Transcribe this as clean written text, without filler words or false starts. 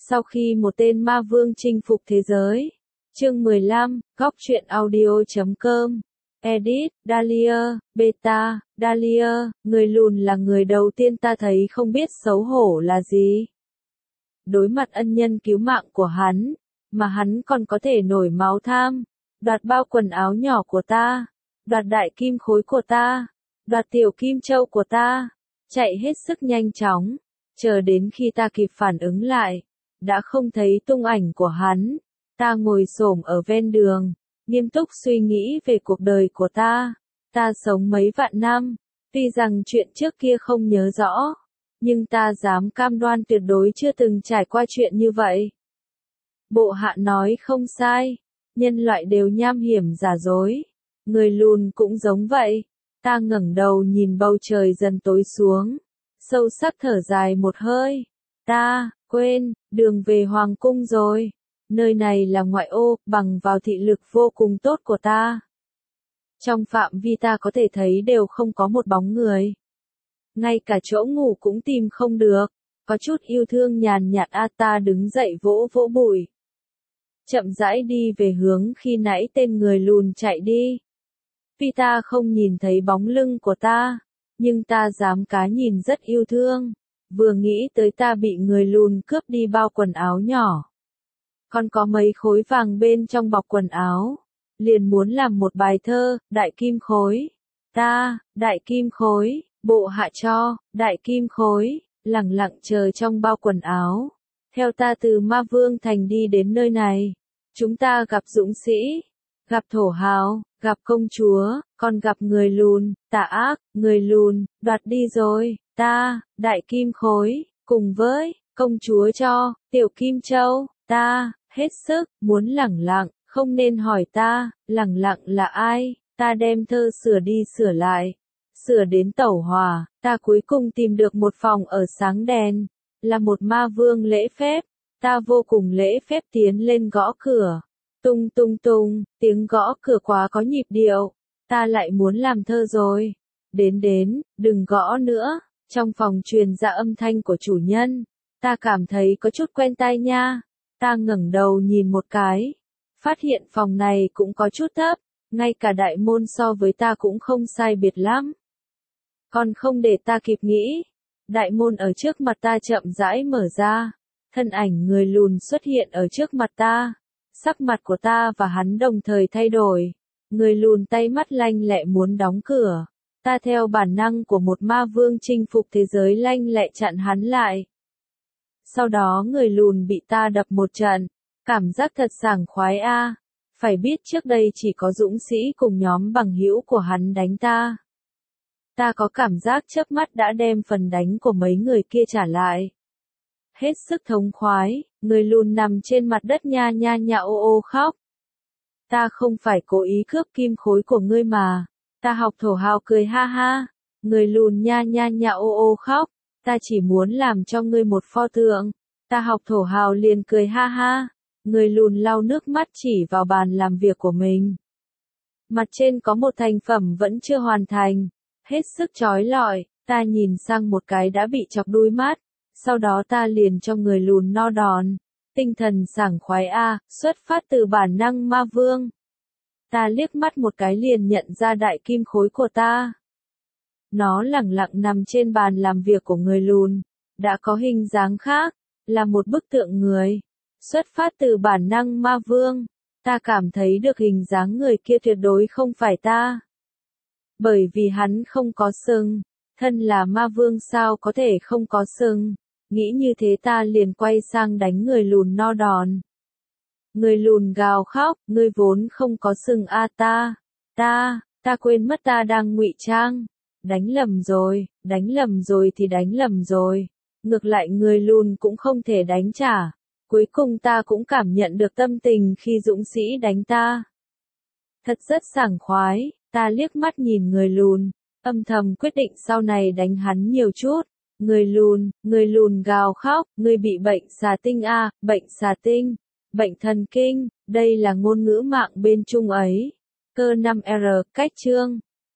Sau khi một tên ma vương chinh phục thế giới. Chương 15, góc truyện audio.com. Edit, Dahlia, Beta, Dahlia, người lùn là người đầu tiên ta thấy không biết xấu hổ là gì. Đối mặt ân nhân cứu mạng của hắn, mà hắn còn có thể nổi máu tham, đoạt bao quần áo nhỏ của ta, đoạt đại kim khối của ta, đoạt tiểu kim châu của ta, chạy hết sức nhanh chóng, chờ đến khi ta kịp phản ứng lại, đã không thấy tung ảnh của hắn. Ta ngồi xổm ở ven đường, nghiêm túc suy nghĩ về cuộc đời của ta. Ta sống mấy vạn năm, tuy rằng chuyện trước kia không nhớ rõ, nhưng ta dám cam đoan tuyệt đối chưa từng trải qua chuyện như vậy. Bộ hạ nói không sai, nhân loại đều nham hiểm giả dối, người lùn cũng giống vậy. Ta ngẩng đầu nhìn bầu trời dần tối xuống, sâu sắc thở dài một hơi. Ta quên đường về hoàng cung rồi. Nơi này là ngoại ô, bằng vào thị lực vô cùng tốt của ta. Trong phạm vi ta có thể thấy đều không có một bóng người. Ngay cả chỗ ngủ cũng tìm không được. Có chút yêu thương nhàn nhạt ta đứng dậy vỗ vỗ bụi. Chậm rãi đi về hướng khi nãy tên người lùn chạy đi. Vì ta không nhìn thấy bóng lưng của ta, nhưng ta dám cá nhìn rất yêu thương. Vừa nghĩ tới ta bị người lùn cướp đi bao quần áo nhỏ. Còn có mấy khối vàng bên trong bọc quần áo. Liền muốn làm một bài thơ, đại kim khối. Ta, đại kim khối, bộ hạ cho, đại kim khối, lẳng lặng chờ trong bao quần áo. Theo ta từ Ma Vương Thành đi đến nơi này. Chúng ta gặp dũng sĩ, gặp thổ hào, gặp công chúa, còn gặp người lùn, tà ác, người lùn, đoạt đi rồi. Ta, đại kim khối, cùng với, công chúa cho, tiểu kim châu, ta, hết sức, muốn lẳng lặng, không nên hỏi ta, lẳng lặng là ai, ta đem thơ sửa đi sửa lại, sửa đến tẩu hỏa, ta cuối cùng tìm được một phòng ở sáng đèn, là một ma vương lễ phép, ta vô cùng lễ phép tiến lên gõ cửa, tung tung tung, tiếng gõ cửa quá có nhịp điệu, ta lại muốn làm thơ rồi, đến, đừng gõ nữa, trong phòng truyền ra âm thanh của chủ nhân, ta cảm thấy có chút quen tai nha. Ta ngẩng đầu nhìn một cái, phát hiện phòng này cũng có chút thấp, ngay cả đại môn so với ta cũng không sai biệt lắm. Còn không để ta kịp nghĩ, đại môn ở trước mặt ta chậm rãi mở ra, thân ảnh người lùn xuất hiện ở trước mặt ta, sắc mặt của ta và hắn đồng thời thay đổi, người lùn tay mắt lanh lẹ muốn đóng cửa, ta theo bản năng của một ma vương chinh phục thế giới lanh lẹ chặn hắn lại. Sau đó người lùn bị ta đập một trận, cảm giác thật sảng khoái a. Phải biết trước đây chỉ có dũng sĩ cùng nhóm bằng hữu của hắn đánh ta. Ta có cảm giác chớp mắt đã đem phần đánh của mấy người kia trả lại. Hết sức thống khoái, người lùn nằm trên mặt đất nha nha nha ô ô khóc. Ta không phải cố ý cướp kim khối của ngươi mà. Ta học thổ hào cười ha ha. Người lùn nha nha nha ô ô khóc. Ta chỉ muốn làm cho ngươi một pho tượng. Ta học thổ hào liền cười ha ha. Người lùn lau nước mắt chỉ vào bàn làm việc của mình. Mặt trên có một thành phẩm vẫn chưa hoàn thành. Hết sức chói lọi, ta nhìn sang một cái đã bị chọc đuôi mắt. Sau đó ta liền cho người lùn no đòn. Tinh thần sảng khoái a, xuất phát từ bản năng ma vương. Ta liếc mắt một cái liền nhận ra đại kim khối của ta. Nó lẳng lặng nằm trên bàn làm việc của người lùn, đã có hình dáng khác, là một bức tượng người. Xuất phát từ bản năng ma vương, ta cảm thấy được hình dáng người kia tuyệt đối không phải ta. Bởi vì hắn không có sừng, thân là ma vương sao có thể không có sừng, nghĩ như thế ta liền quay sang đánh người lùn no đòn. Người lùn gào khóc, ngươi vốn không có sừng a ta quên mất ta đang ngụy trang. Đánh lầm rồi thì đánh lầm rồi. Ngược lại người lùn cũng không thể đánh trả. Cuối cùng ta cũng cảm nhận được tâm tình khi dũng sĩ đánh ta. Thật rất sảng khoái, ta liếc mắt nhìn người lùn, âm thầm quyết định sau này đánh hắn nhiều chút. Người lùn gào khóc, ngươi bị bệnh xà tinh a, bệnh xà tinh, bệnh thần kinh, đây là ngôn ngữ mạng bên Trung ấy. Cơ 5R, cách chương.